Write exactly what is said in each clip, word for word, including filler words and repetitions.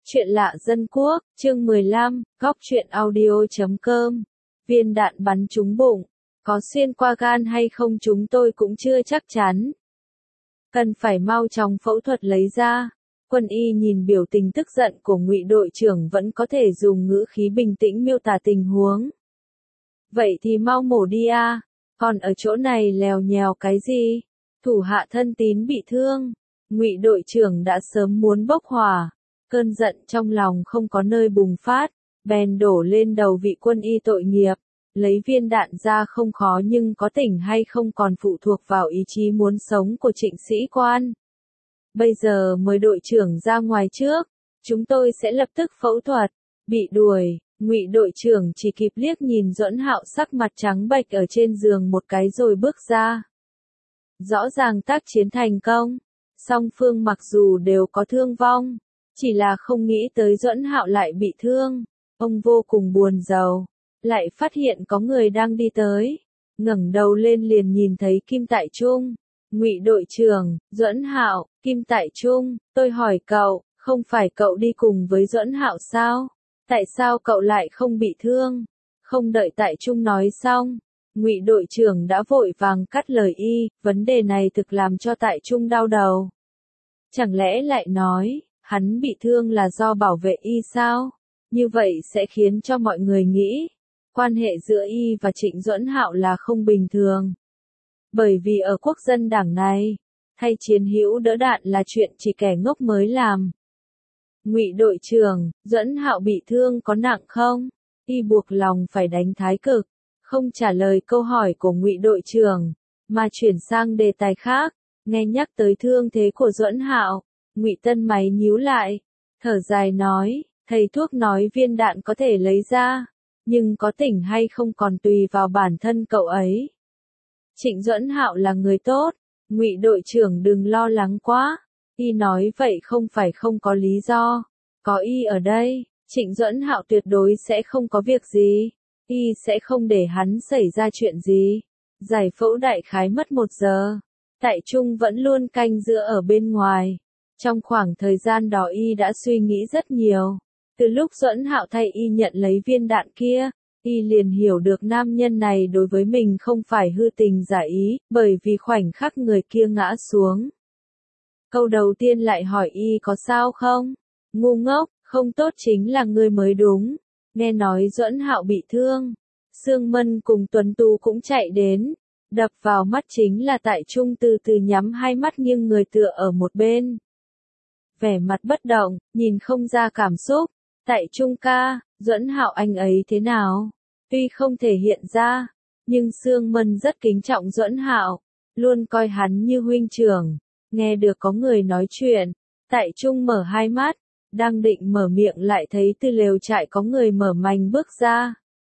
Chuyện lạ dân quốc, chương mười lăm, góc truyện audio chấm com. Viên đạn bắn trúng bụng, có xuyên qua gan hay không chúng tôi cũng chưa chắc chắn. Cần phải mau chóng phẫu thuật lấy ra. Quân y nhìn biểu tình tức giận của Ngụy đội trưởng vẫn có thể dùng ngữ khí bình tĩnh miêu tả tình huống. Vậy thì mau mổ đi a, còn ở chỗ này lèo nhèo cái gì? Thủ hạ thân tín bị thương. Ngụy đội trưởng đã sớm muốn bốc hỏa. Cơn giận trong lòng không có nơi bùng phát, bèn đổ lên đầu vị quân y tội nghiệp. Lấy viên đạn ra không khó nhưng có tỉnh hay không còn phụ thuộc vào ý chí muốn sống của Trịnh sĩ quan. Bây giờ mời đội trưởng ra ngoài trước, chúng tôi sẽ lập tức phẫu thuật. Bị đuổi, Ngụy đội trưởng chỉ kịp liếc nhìn Duẫn Hạo sắc mặt trắng bệch ở trên giường một cái rồi bước ra. Rõ ràng tác chiến thành công, song phương mặc dù đều có thương vong, chỉ là không nghĩ tới Duẫn Hạo lại bị thương. Ông vô cùng buồn rầu, lại phát hiện có người đang đi tới, ngẩng đầu lên liền nhìn thấy Kim Tại Trung. Ngụy đội trưởng, Duẫn Hạo, Kim Tại Trung, tôi hỏi cậu, không phải cậu đi cùng với Duẫn Hạo sao? Tại sao cậu lại không bị thương? Không đợi Tại Trung nói xong, Ngụy đội trưởng đã vội vàng cắt lời y, vấn đề này thực làm cho Tại Trung đau đầu. Chẳng lẽ lại nói, hắn bị thương là do bảo vệ y sao? Như vậy sẽ khiến cho mọi người nghĩ, quan hệ giữa y và Trịnh Duẫn Hạo là không bình thường. Bởi vì ở quốc dân đảng này, thay chiến hữu đỡ đạn là chuyện chỉ kẻ ngốc mới làm. Ngụy đội trưởng, Duẫn Hạo bị thương có nặng không? Y buộc lòng phải đánh thái cực, không trả lời câu hỏi của Ngụy đội trưởng, mà chuyển sang đề tài khác. Nghe nhắc tới thương thế của Duẫn Hạo, Ngụy Tân mày nhíu lại, thở dài nói, thầy thuốc nói viên đạn có thể lấy ra, nhưng có tỉnh hay không còn tùy vào bản thân cậu ấy. Trịnh Duẫn Hạo là người tốt, Ngụy đội trưởng đừng lo lắng quá. Y nói vậy không phải không có lý do, có y ở đây, Trịnh Duẫn Hạo tuyệt đối sẽ không có việc gì, y sẽ không để hắn xảy ra chuyện gì. Giải phẫu đại khái mất một giờ, Tại Trung vẫn luôn canh giữ ở bên ngoài. Trong khoảng thời gian đó y đã suy nghĩ rất nhiều. Từ lúc Duẫn Hạo thay y nhận lấy viên đạn kia, y liền hiểu được nam nhân này đối với mình không phải hư tình giả ý, bởi vì khoảnh khắc người kia ngã xuống. Câu đầu tiên lại hỏi y có sao không? Ngu ngốc, không tốt chính là ngươi mới đúng. Nghe nói Duẫn Hạo bị thương, Sương Mân cùng Tuấn Tú cũng chạy đến. Đập vào mắt chính là Tại Trung từ từ nhắm hai mắt nghiêng người tựa ở một bên. Vẻ mặt bất động, nhìn không ra cảm xúc. Tại Trung ca, Duẫn Hạo anh ấy thế nào? Tuy không thể hiện ra, nhưng Sương Mân rất kính trọng Duẫn Hạo, luôn coi hắn như huynh trưởng. Nghe được có người nói chuyện, Tại Trung mở hai mắt, đang định mở miệng lại thấy từ lều trại có người mở mành bước ra.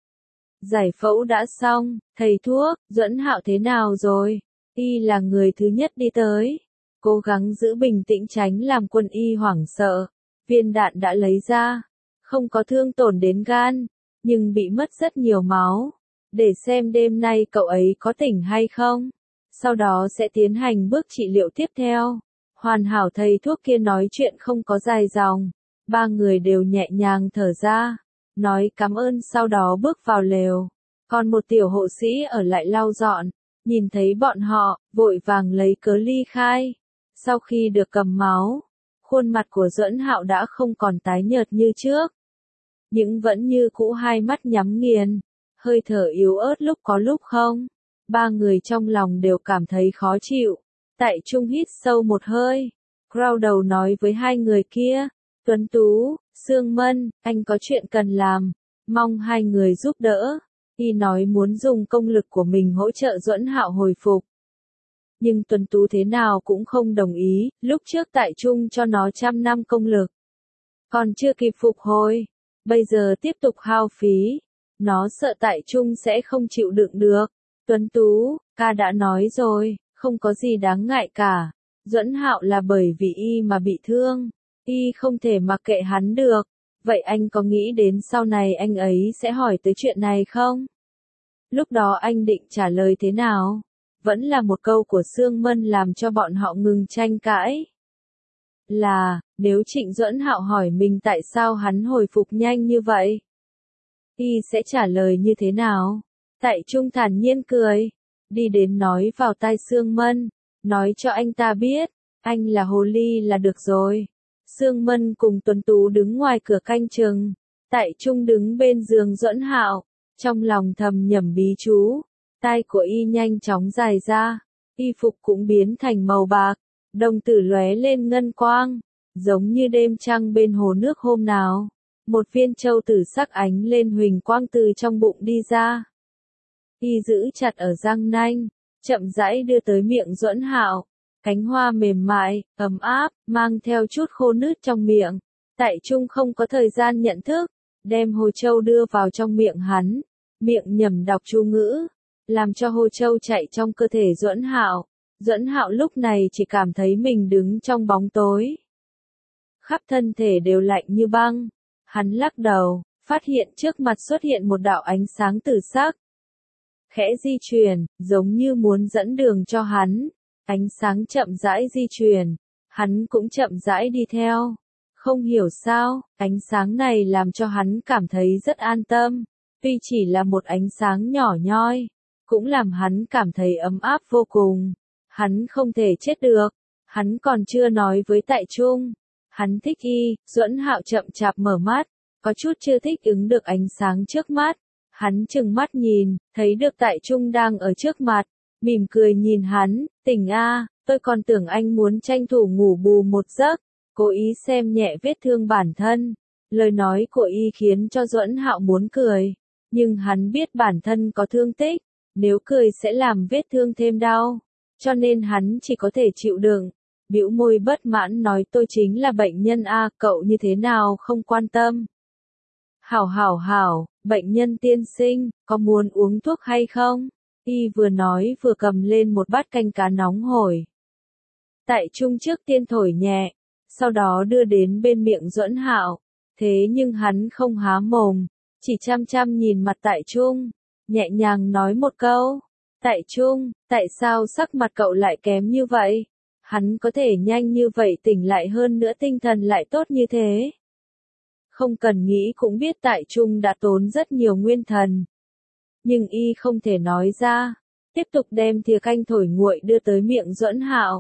Giải phẫu đã xong, thầy thuốc, Duẫn Hạo thế nào rồi? Y là người thứ nhất đi tới. Cố gắng giữ bình tĩnh tránh làm quân y hoảng sợ. Viên đạn đã lấy ra, không có thương tổn đến gan, nhưng bị mất rất nhiều máu. Để xem đêm nay cậu ấy có tỉnh hay không. Sau đó sẽ tiến hành bước trị liệu tiếp theo. Hoàn hảo thầy thuốc kia nói chuyện không có dài dòng. Ba người đều nhẹ nhàng thở ra, nói cảm ơn sau đó bước vào lều. Còn một tiểu hộ sĩ ở lại lau dọn, nhìn thấy bọn họ, vội vàng lấy cớ ly khai. Sau khi được cầm máu, khuôn mặt của Duẫn Hạo đã không còn tái nhợt như trước, nhưng vẫn như cũ hai mắt nhắm nghiền, hơi thở yếu ớt lúc có lúc không. Ba người trong lòng đều cảm thấy khó chịu. Tại Trung hít sâu một hơi, crowd đầu nói với hai người kia, Tuấn Tú, Sương Mân, anh có chuyện cần làm, mong hai người giúp đỡ. Y nói muốn dùng công lực của mình hỗ trợ Duẫn Hạo hồi phục. Nhưng Tuấn Tú thế nào cũng không đồng ý, lúc trước Tại Trung cho nó trăm năm công lực. Còn chưa kịp phục hồi, bây giờ tiếp tục hao phí. Nó sợ Tại Trung sẽ không chịu đựng được. Tuấn Tú, ca đã nói rồi, không có gì đáng ngại cả. Duẫn Hạo là bởi vì y mà bị thương. Y không thể mặc kệ hắn được. Vậy anh có nghĩ đến sau này anh ấy sẽ hỏi tới chuyện này không? Lúc đó anh định trả lời thế nào? Vẫn là một câu của Sương Mân làm cho bọn họ ngừng tranh cãi. là, nếu Trịnh Duẫn Hạo hỏi mình tại sao hắn hồi phục nhanh như vậy, y sẽ trả lời như thế nào? Tại Trung thản nhiên cười, đi đến nói vào tai Sương Mân, nói cho anh ta biết, anh là hồ ly là được rồi. Sương Mân cùng Tuấn Tú đứng ngoài cửa canh chừng, Tại Trung đứng bên giường Duẫn Hạo, trong lòng thầm nhẩm bí chú, tai của y nhanh chóng dài ra, y phục cũng biến thành màu bạc, đồng tử lóe lên ngân quang, giống như đêm trăng bên hồ nước hôm nào. Một viên châu tử sắc ánh lên huỳnh quang từ trong bụng đi ra. Y giữ chặt ở răng nanh, chậm rãi đưa tới miệng Duẫn Hạo, cánh hoa mềm mại, ấm áp, mang theo chút khô nứt trong miệng. Tại Trung không có thời gian nhận thức, đem hồ châu đưa vào trong miệng hắn, miệng nhẩm đọc chú ngữ, làm cho hồ châu chạy trong cơ thể Duẫn Hạo. Duẫn Hạo lúc này chỉ cảm thấy mình đứng trong bóng tối, khắp thân thể đều lạnh như băng. Hắn lắc đầu, phát hiện trước mặt xuất hiện một đạo ánh sáng tử sắc, khẽ di chuyển, giống như muốn dẫn đường cho hắn. Ánh sáng chậm rãi di chuyển, hắn cũng chậm rãi đi theo. Không hiểu sao, ánh sáng này làm cho hắn cảm thấy rất an tâm. Tuy chỉ là một ánh sáng nhỏ nhoi, cũng làm hắn cảm thấy ấm áp vô cùng. Hắn không thể chết được. Hắn còn chưa nói với Tại Trung. Hắn thích y. Duẫn Hạo chậm chạp mở mắt, có chút chưa thích ứng được ánh sáng trước mắt. Hắn trừng mắt nhìn, thấy được Tại Trung đang ở trước mặt, mỉm cười nhìn hắn, tỉnh a, tôi còn tưởng anh muốn tranh thủ ngủ bù một giấc, cố ý xem nhẹ vết thương bản thân. Lời nói của y khiến cho Duẫn Hạo muốn cười, nhưng hắn biết bản thân có thương tích, nếu cười sẽ làm vết thương thêm đau, cho nên hắn chỉ có thể chịu đựng. Bĩu môi bất mãn nói tôi chính là bệnh nhân a, cậu như thế nào không quan tâm. Hảo hảo hảo, bệnh nhân tiên sinh, có muốn uống thuốc hay không? Y vừa nói vừa cầm lên một bát canh cá nóng hổi. Tại Trung trước tiên thổi nhẹ, sau đó đưa đến bên miệng Duẫn Hạo, thế nhưng hắn không há mồm, chỉ chăm chăm nhìn mặt Tại Trung, nhẹ nhàng nói một câu, Tại Trung, tại sao sắc mặt cậu lại kém như vậy? Hắn có thể nhanh như vậy tỉnh lại hơn nữa tinh thần lại tốt như thế. Không cần nghĩ cũng biết Tại Trung đã tốn rất nhiều nguyên thần. Nhưng y không thể nói ra, tiếp tục đem thìa canh thổi nguội đưa tới miệng Duẫn Hạo.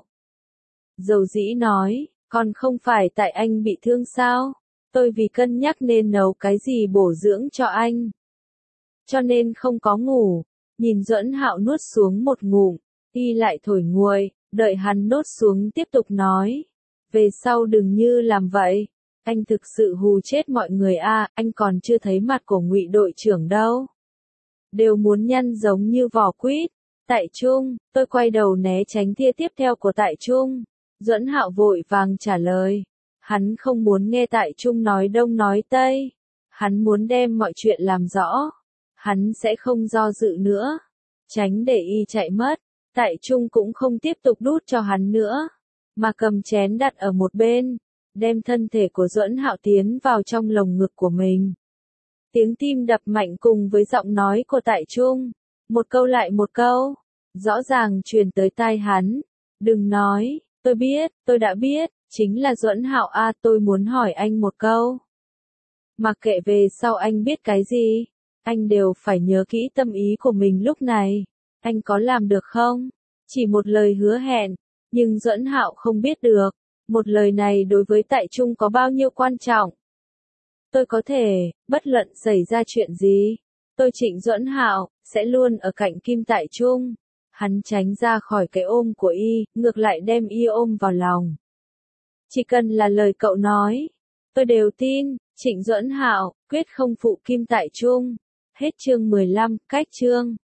Dầu dĩ nói, còn không phải tại anh bị thương sao? Tôi vì cân nhắc nên nấu cái gì bổ dưỡng cho anh, cho nên không có ngủ. Nhìn Duẫn Hạo nuốt xuống một ngụm, y lại thổi nguội, đợi hắn nuốt xuống tiếp tục nói, về sau đừng như làm vậy. Anh thực sự hù chết mọi người a, à, anh còn chưa thấy mặt của Ngụy đội trưởng đâu. Đều muốn nhăn giống như vỏ quýt. Tại Trung, tôi quay đầu né tránh thìa tiếp theo của Tại Trung. Duẫn Hạo vội vàng trả lời. Hắn không muốn nghe Tại Trung nói đông nói tây. Hắn muốn đem mọi chuyện làm rõ. Hắn sẽ không do dự nữa, tránh để y chạy mất. Tại Trung cũng không tiếp tục đút cho hắn nữa, mà cầm chén đặt ở một bên, đem thân thể của Duẫn Hạo tiến vào trong lồng ngực của mình. Tiếng tim đập mạnh cùng với giọng nói của Tại Trung, một câu lại một câu, rõ ràng truyền tới tai hắn. Đừng nói, tôi biết, tôi đã biết, chính là Duẫn Hạo a, tôi muốn hỏi anh một câu. Mặc kệ về sau anh biết cái gì, anh đều phải nhớ kỹ tâm ý của mình lúc này. Anh có làm được không? Chỉ một lời hứa hẹn, nhưng Duẫn Hạo không biết được, một lời này đối với Tại Trung có bao nhiêu quan trọng. Tôi có thể, bất luận xảy ra chuyện gì, tôi Trịnh Duẫn Hạo sẽ luôn ở cạnh Kim Tại Trung. Hắn tránh ra khỏi cái ôm của y, ngược lại đem y ôm vào lòng. Chỉ cần là lời cậu nói, tôi đều tin. Trịnh Duẫn Hạo quyết không phụ Kim Tại Trung. Hết chương mười lăm, cách chương.